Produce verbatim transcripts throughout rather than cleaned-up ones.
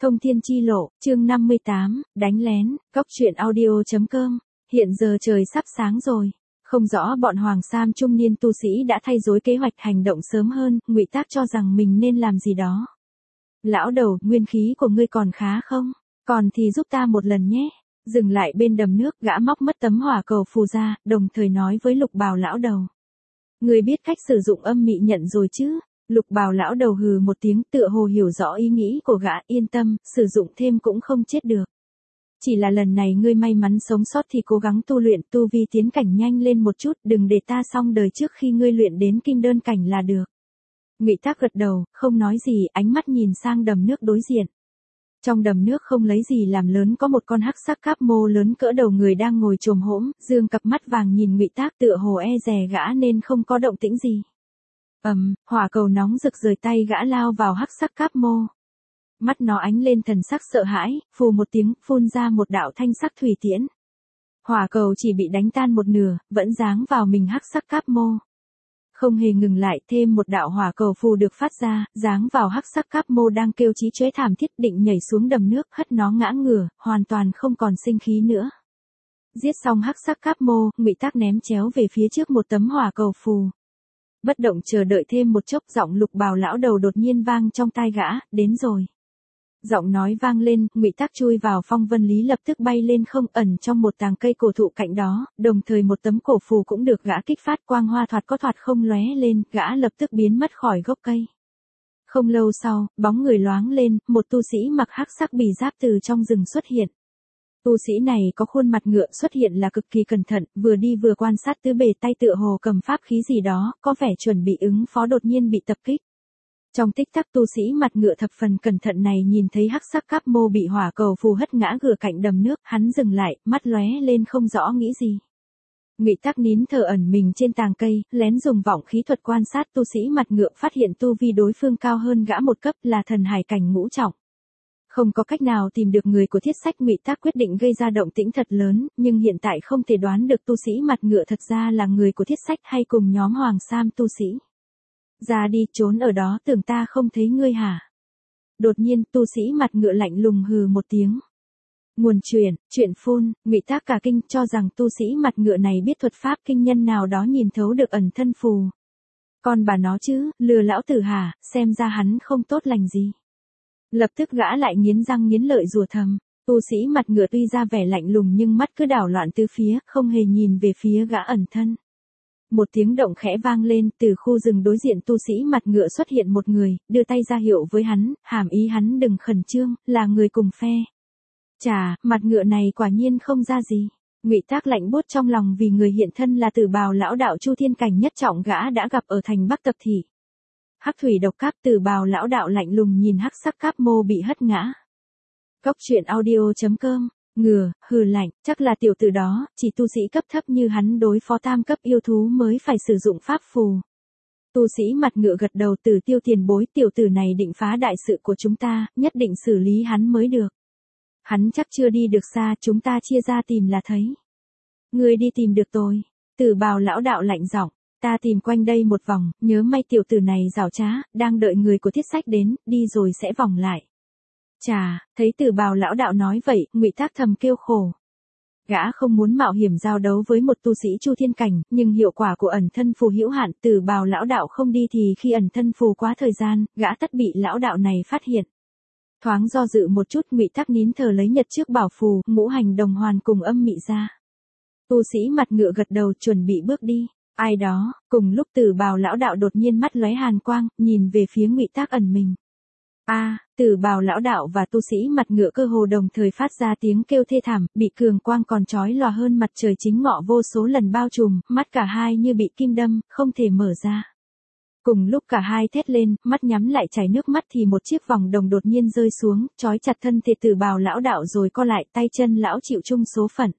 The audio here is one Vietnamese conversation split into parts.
Thông thiên chi lộ, chương năm mươi tám, đánh lén, cóc truyện audio.com. Hiện giờ trời sắp sáng rồi. Không rõ bọn Hoàng Sam trung niên tu sĩ đã thay dối kế hoạch hành động sớm hơn, Ngụy Tác cho rằng mình nên làm gì đó. Lão đầu, nguyên khí của ngươi còn khá không? Còn thì giúp ta một lần nhé. Dừng lại bên đầm nước, gã móc mất tấm hỏa cầu phù ra, đồng thời nói với Lục Bào lão đầu. Ngươi biết cách sử dụng âm mị nhận rồi chứ? Lục Bào lão đầu hừ một tiếng, tựa hồ hiểu rõ ý nghĩ của gã, yên tâm, sử dụng thêm cũng không chết được. Chỉ là lần này ngươi may mắn sống sót thì cố gắng tu luyện tu vi tiến cảnh nhanh lên một chút, đừng để ta xong đời trước khi ngươi luyện đến kim đơn cảnh là được. Ngụy Tác gật đầu, không nói gì, ánh mắt nhìn sang đầm nước đối diện. Trong đầm nước không lấy gì làm lớn có một con hắc sắc cáp mô lớn cỡ đầu người đang ngồi chồm hổm, dương cặp mắt vàng nhìn Ngụy Tác tựa hồ e dè gã nên không có động tĩnh gì. Ầm, um, hỏa cầu nóng rực rời tay gã lao vào hắc sắc cáp mô. Mắt nó ánh lên thần sắc sợ hãi, phù một tiếng, phun ra một đạo thanh sắc thủy tiễn. Hỏa cầu chỉ bị đánh tan một nửa, vẫn giáng vào mình hắc sắc cáp mô. Không hề ngừng lại, thêm một đạo hỏa cầu phù được phát ra, giáng vào hắc sắc cáp mô đang kêu chí chóe thảm thiết, định nhảy xuống đầm nước, hất nó ngã ngửa, hoàn toàn không còn sinh khí nữa. Giết xong hắc sắc cáp mô, Ngụy Tác ném chéo về phía trước một tấm hỏa cầu phù. Bất động chờ đợi thêm một chốc, giọng Lục Bào lão đầu đột nhiên vang trong tai gã, đến rồi. Giọng nói vang lên, Ngụy Tác chui vào phong vân lý lập tức bay lên không, ẩn trong một tàng cây cổ thụ cạnh đó, đồng thời một tấm cổ phù cũng được gã kích phát, quang hoa thoạt có thoạt không lóe lên, gã lập tức biến mất khỏi gốc cây. Không lâu sau, bóng người loáng lên, một tu sĩ mặc hắc sắc bì giáp từ trong rừng xuất hiện. Tu sĩ này có khuôn mặt ngựa, xuất hiện là cực kỳ cẩn thận, vừa đi vừa quan sát tứ bề, tay tựa hồ cầm pháp khí gì đó, có vẻ chuẩn bị ứng phó đột nhiên bị tập kích. Trong tích tắc tu sĩ mặt ngựa thập phần cẩn thận này nhìn thấy hắc sắc cáp mô bị hỏa cầu phù hất ngã gừa cạnh đầm nước, hắn dừng lại, mắt lóe lên không rõ nghĩ gì. Ngụy Tác nín thở ẩn mình trên tàng cây, lén dùng vọng khí thuật quan sát tu sĩ mặt ngựa, phát hiện tu vi đối phương cao hơn gã một cấp, là thần hải cảnh ngũ trọng. Không có cách nào tìm được người của Thiết Sách, Ngụy Tác quyết định gây ra động tĩnh thật lớn, nhưng hiện tại không thể đoán được tu sĩ mặt ngựa thật ra là người của Thiết Sách hay cùng nhóm Hoàng Sam tu sĩ. Ra đi, trốn ở đó, tưởng ta không thấy ngươi hả? Đột nhiên, tu sĩ mặt ngựa lạnh lùng hừ một tiếng. Nguồn truyền, chuyện phun, Ngụy Tác cả kinh, cho rằng tu sĩ mặt ngựa này biết thuật pháp kinh nhân nào đó nhìn thấu được ẩn thân phù. Còn bà nó chứ, lừa lão tử hả, xem ra hắn không tốt lành gì. Lập tức gã lại nghiến răng nghiến lợi rủa thầm. Tu sĩ mặt ngựa tuy ra vẻ lạnh lùng nhưng mắt cứ đảo loạn tứ phía, không hề nhìn về phía gã ẩn thân. Một tiếng động khẽ vang lên, từ khu rừng đối diện tu sĩ mặt ngựa xuất hiện một người, đưa tay ra hiệu với hắn, hàm ý hắn đừng khẩn trương, là người cùng phe. Chà, mặt ngựa này quả nhiên không ra gì. Ngụy Tác lạnh buốt trong lòng vì người hiện thân là Tử Bào lão đạo Chu Thiên cảnh nhất trọng gã đã gặp ở thành Bắc Tập Thị. Hắc thủy độc cáp, Tử Bào lão đạo lạnh lùng nhìn hắc sắc cáp mô bị hất ngã. Cóc truyện audio.com. Ngừa, hừ lạnh, chắc là tiểu tử đó, chỉ tu sĩ cấp thấp như hắn đối phó tam cấp yêu thú mới phải sử dụng pháp phù. Tu sĩ mặt ngựa gật đầu, Tử Tiêu tiền bối, tiểu tử này định phá đại sự của chúng ta, nhất định xử lý hắn mới được. Hắn chắc chưa đi được xa, chúng ta chia ra tìm là thấy. Ngươi đi tìm được tôi. Tử Bào lão đạo lạnh giọng, ta tìm quanh đây một vòng, nhớ may tiểu tử này giảo trá, đang đợi người của Thiết Sách đến, đi rồi sẽ vòng lại. Chà, thấy Tử Bào lão đạo nói vậy, Ngụy Tác thầm kêu khổ. Gã không muốn mạo hiểm giao đấu với một tu sĩ Chu Thiên cảnh, nhưng hiệu quả của ẩn thân phù hữu hạn, Tử Bào lão đạo không đi thì khi ẩn thân phù quá thời gian, gã tất bị lão đạo này phát hiện. Thoáng do dự một chút, Ngụy Tác nín thở lấy nhật trước bảo phù, ngũ hành đồng hoàn cùng âm mị ra. Tu sĩ mặt ngựa gật đầu chuẩn bị bước đi. Ai đó, cùng lúc Tử Bào lão đạo đột nhiên mắt lóe hàn quang, nhìn về phía Ngụy Tác ẩn mình. A, à, Tử Bào lão đạo và tu sĩ mặt ngựa cơ hồ đồng thời phát ra tiếng kêu thê thảm, bị cường quang còn chói lòa hơn mặt trời chính ngọ vô số lần bao trùm, mắt cả hai như bị kim đâm, không thể mở ra. Cùng lúc cả hai thét lên, mắt nhắm lại chảy nước mắt thì một chiếc vòng đồng đột nhiên rơi xuống, trói chặt thân thể Tử Bào lão đạo rồi co lại, tay chân lão chịu chung số phận.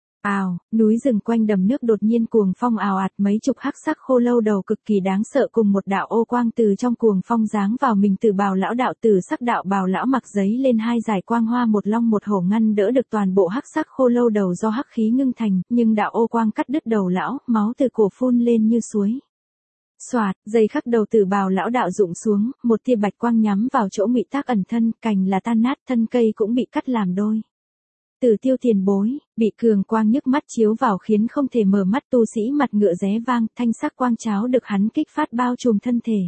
Ào, núi rừng quanh đầm nước đột nhiên cuồng phong ào ạt, mấy chục hắc sắc khô lâu đầu cực kỳ đáng sợ cùng một đạo ô quang từ trong cuồng phong giáng vào mình Tử Bào lão đạo. Từ sắc đạo bào lão mặc giấy lên hai dải quang hoa, một long một hổ ngăn đỡ được toàn bộ hắc sắc khô lâu đầu do hắc khí ngưng thành, nhưng đạo ô quang cắt đứt đầu lão, máu từ cổ phun lên như suối. Soạt, dây khắc đầu Tử Bào lão đạo rụng xuống, một tia bạch quang nhắm vào chỗ Ngụy Tác ẩn thân, cành là tan nát, thân cây cũng bị cắt làm đôi. Tử Tiêu tiền bối, bị cường quang nhức mắt chiếu vào khiến không thể mở mắt, tu sĩ mặt ngựa ré vang, thanh sắc quang cháo được hắn kích phát bao trùm thân thể.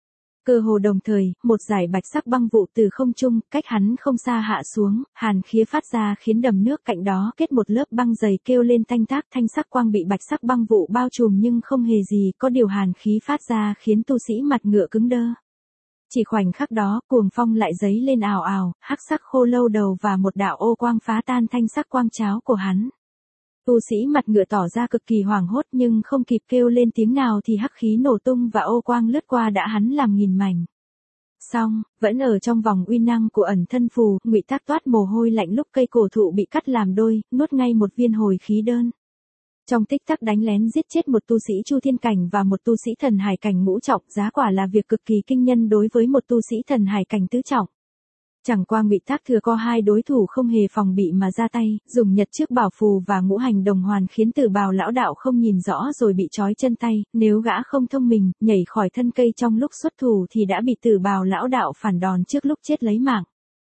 Cơ hồ đồng thời, một dải bạch sắc băng vụ từ không trung, cách hắn không xa hạ xuống, hàn khí phát ra khiến đầm nước cạnh đó kết một lớp băng dày kêu lên tanh tác, thanh sắc quang bị bạch sắc băng vụ bao trùm nhưng không hề gì, có điều hàn khí phát ra khiến tu sĩ mặt ngựa cứng đơ. Chỉ khoảnh khắc đó, cuồng phong lại giấy lên ào ào, hắc sắc khô lâu đầu và một đạo ô quang phá tan thanh sắc quang cháo của hắn. Tu sĩ mặt ngựa tỏ ra cực kỳ hoảng hốt nhưng không kịp kêu lên tiếng nào thì hắc khí nổ tung và ô quang lướt qua đã hắn làm nghìn mảnh. Xong, vẫn ở trong vòng uy năng của ẩn thân phù, Ngụy Tác toát mồ hôi lạnh lúc cây cổ thụ bị cắt làm đôi, nuốt ngay một viên hồi khí đơn. Trong tích tắc đánh lén giết chết một tu sĩ Chu Thiên cảnh và một tu sĩ thần hải cảnh ngũ trọng, giá quả là việc cực kỳ kinh nhân đối với một tu sĩ thần hải cảnh tứ trọng. Chẳng qua Ngụy Tác thừa có hai đối thủ không hề phòng bị mà ra tay, dùng nhật trước bảo phù và ngũ hành đồng hoàn khiến Tử Bào lão đạo không nhìn rõ rồi bị trói chân tay, nếu gã không thông minh, nhảy khỏi thân cây trong lúc xuất thủ thì đã bị Tử Bào lão đạo phản đòn trước lúc chết lấy mạng.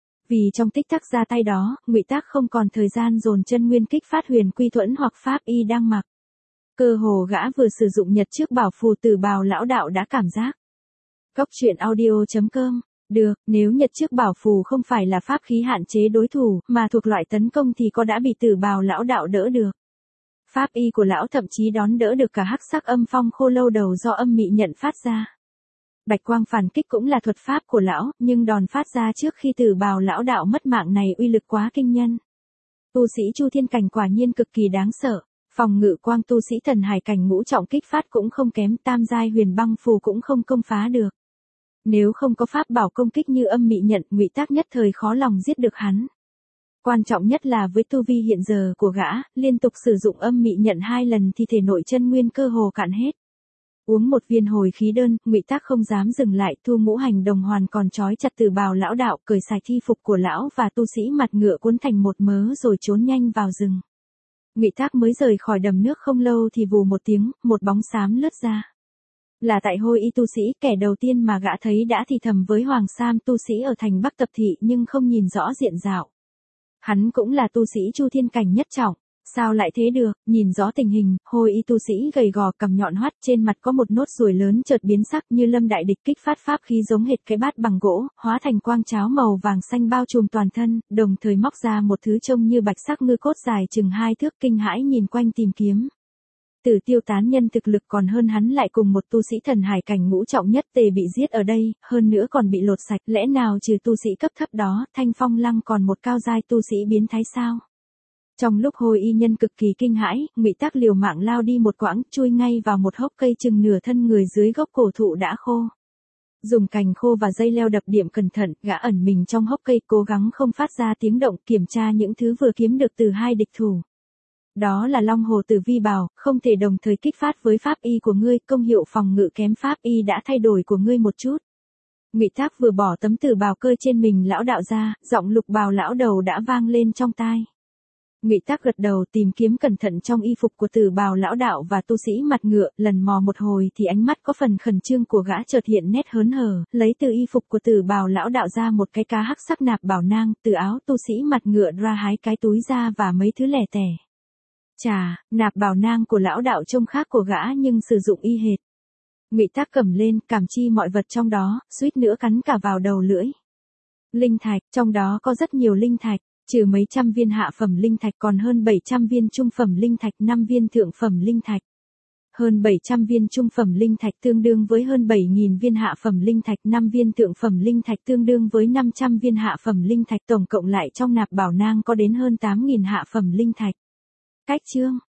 Vì trong tích tắc ra tay đó, Ngụy Tác không còn thời gian dồn chân nguyên kích phát huyền quy thuẫn hoặc pháp y đang mặc. Cơ hồ gã vừa sử dụng nhật trước bảo phù, Tử Bào lão đạo đã cảm giác. Cốc truyện audio chấm com. Được, nếu nhật trước bảo phù không phải là pháp khí hạn chế đối thủ, mà thuộc loại tấn công thì có đã bị Tử Bào lão đạo đỡ được. Pháp y của lão thậm chí đón đỡ được cả hắc sắc âm phong khô lâu đầu do âm mị nhận phát ra. Bạch quang phản kích cũng là thuật pháp của lão, nhưng đòn phát ra trước khi Tử Bào lão đạo mất mạng này uy lực quá kinh nhân. Tu sĩ Chu Thiên cảnh quả nhiên cực kỳ đáng sợ, phòng ngự quang tu sĩ thần hải cảnh ngũ trọng kích phát cũng không kém, tam giai huyền băng phù cũng không công phá được. Nếu không có pháp bảo công kích như âm mị nhận, Ngụy Tác nhất thời khó lòng giết được hắn. Quan trọng nhất là với tu vi hiện giờ của gã, liên tục sử dụng âm mị nhận hai lần thì thể nội chân nguyên cơ hồ cạn hết. Uống một viên hồi khí đơn, Ngụy Tác không dám dừng lại, thu ngũ hành đồng hoàn còn trói chặt Tử Bào lão đạo, cởi sạch y phục của lão và tu sĩ mặt ngựa cuốn thành một mớ rồi trốn nhanh vào rừng. Ngụy Tác mới rời khỏi đầm nước không lâu thì vù một tiếng, một bóng xám lướt ra. Là tại Hôi Y tu sĩ, kẻ đầu tiên mà gã thấy đã thì thầm với Hoàng Sam tu sĩ ở thành Bắc Tập Thị nhưng không nhìn rõ diện dạo. Hắn cũng là tu sĩ Chu Thiên cảnh nhất trọng, sao lại thế được? Nhìn rõ tình hình, Hôi Y tu sĩ gầy gò cầm nhọn hoắt, trên mặt có một nốt ruồi lớn chợt biến sắc như lâm đại địch, kích phát pháp khí giống hệt cái bát bằng gỗ, hóa thành quang cháo màu vàng xanh bao trùm toàn thân, đồng thời móc ra một thứ trông như bạch sắc ngư cốt dài chừng hai thước, kinh hãi nhìn quanh tìm kiếm. Tử Tiêu tán nhân thực lực còn hơn hắn lại cùng một tu sĩ thần hải cảnh ngũ trọng nhất tề bị giết ở đây, hơn nữa còn bị lột sạch, lẽ nào trừ tu sĩ cấp thấp đó, Thanh Phong Lăng còn một cao giai tu sĩ biến thái sao? Trong lúc Hôi Y nhân cực kỳ kinh hãi, Ngụy Tác liều mạng lao đi một quãng, chui ngay vào một hốc cây chừng nửa thân người dưới gốc cổ thụ đã khô. Dùng cành khô và dây leo đập điểm cẩn thận, gã ẩn mình trong hốc cây, cố gắng không phát ra tiếng động, kiểm tra những thứ vừa kiếm được từ hai địch thủ. Đó là Long Hồ Tử Vi Bảo, không thể đồng thời kích phát với pháp y của ngươi, công hiệu phòng ngự kém pháp y đã thay đổi của ngươi một chút. Ngụy Tác vừa bỏ tấm Tử Bào cơ trên mình lão đạo ra, giọng Lục Bào lão đầu đã vang lên trong tai. Ngụy Tác gật đầu tìm kiếm cẩn thận trong y phục của Tử Bào lão đạo và tu sĩ mặt ngựa, lần mò một hồi thì ánh mắt có phần khẩn trương của gã chợt hiện nét hớn hở, lấy từ y phục của Tử Bào lão đạo ra một cái cá hắc sắc nạp bảo nang, từ áo tu sĩ mặt ngựa ra hái cái túi ra và mấy thứ lẻ tẻ. Chà, nạp bảo nang của lão đạo trông khác của gã nhưng sử dụng y hệt. Ngụy Tác cầm lên, cảm chi mọi vật trong đó, suýt nữa cắn cả vào đầu lưỡi. Linh thạch, trong đó có rất nhiều linh thạch, trừ mấy trăm viên hạ phẩm linh thạch còn hơn bảy trăm viên trung phẩm linh thạch, năm viên thượng phẩm linh thạch. Hơn bảy trăm viên trung phẩm linh thạch tương đương với hơn bảy nghìn viên hạ phẩm linh thạch, năm viên thượng phẩm linh thạch tương đương với năm trăm viên hạ phẩm linh thạch, tổng cộng lại trong nạp bảo nang có đến hơn tám nghìn hạ phẩm linh thạch. Cách chương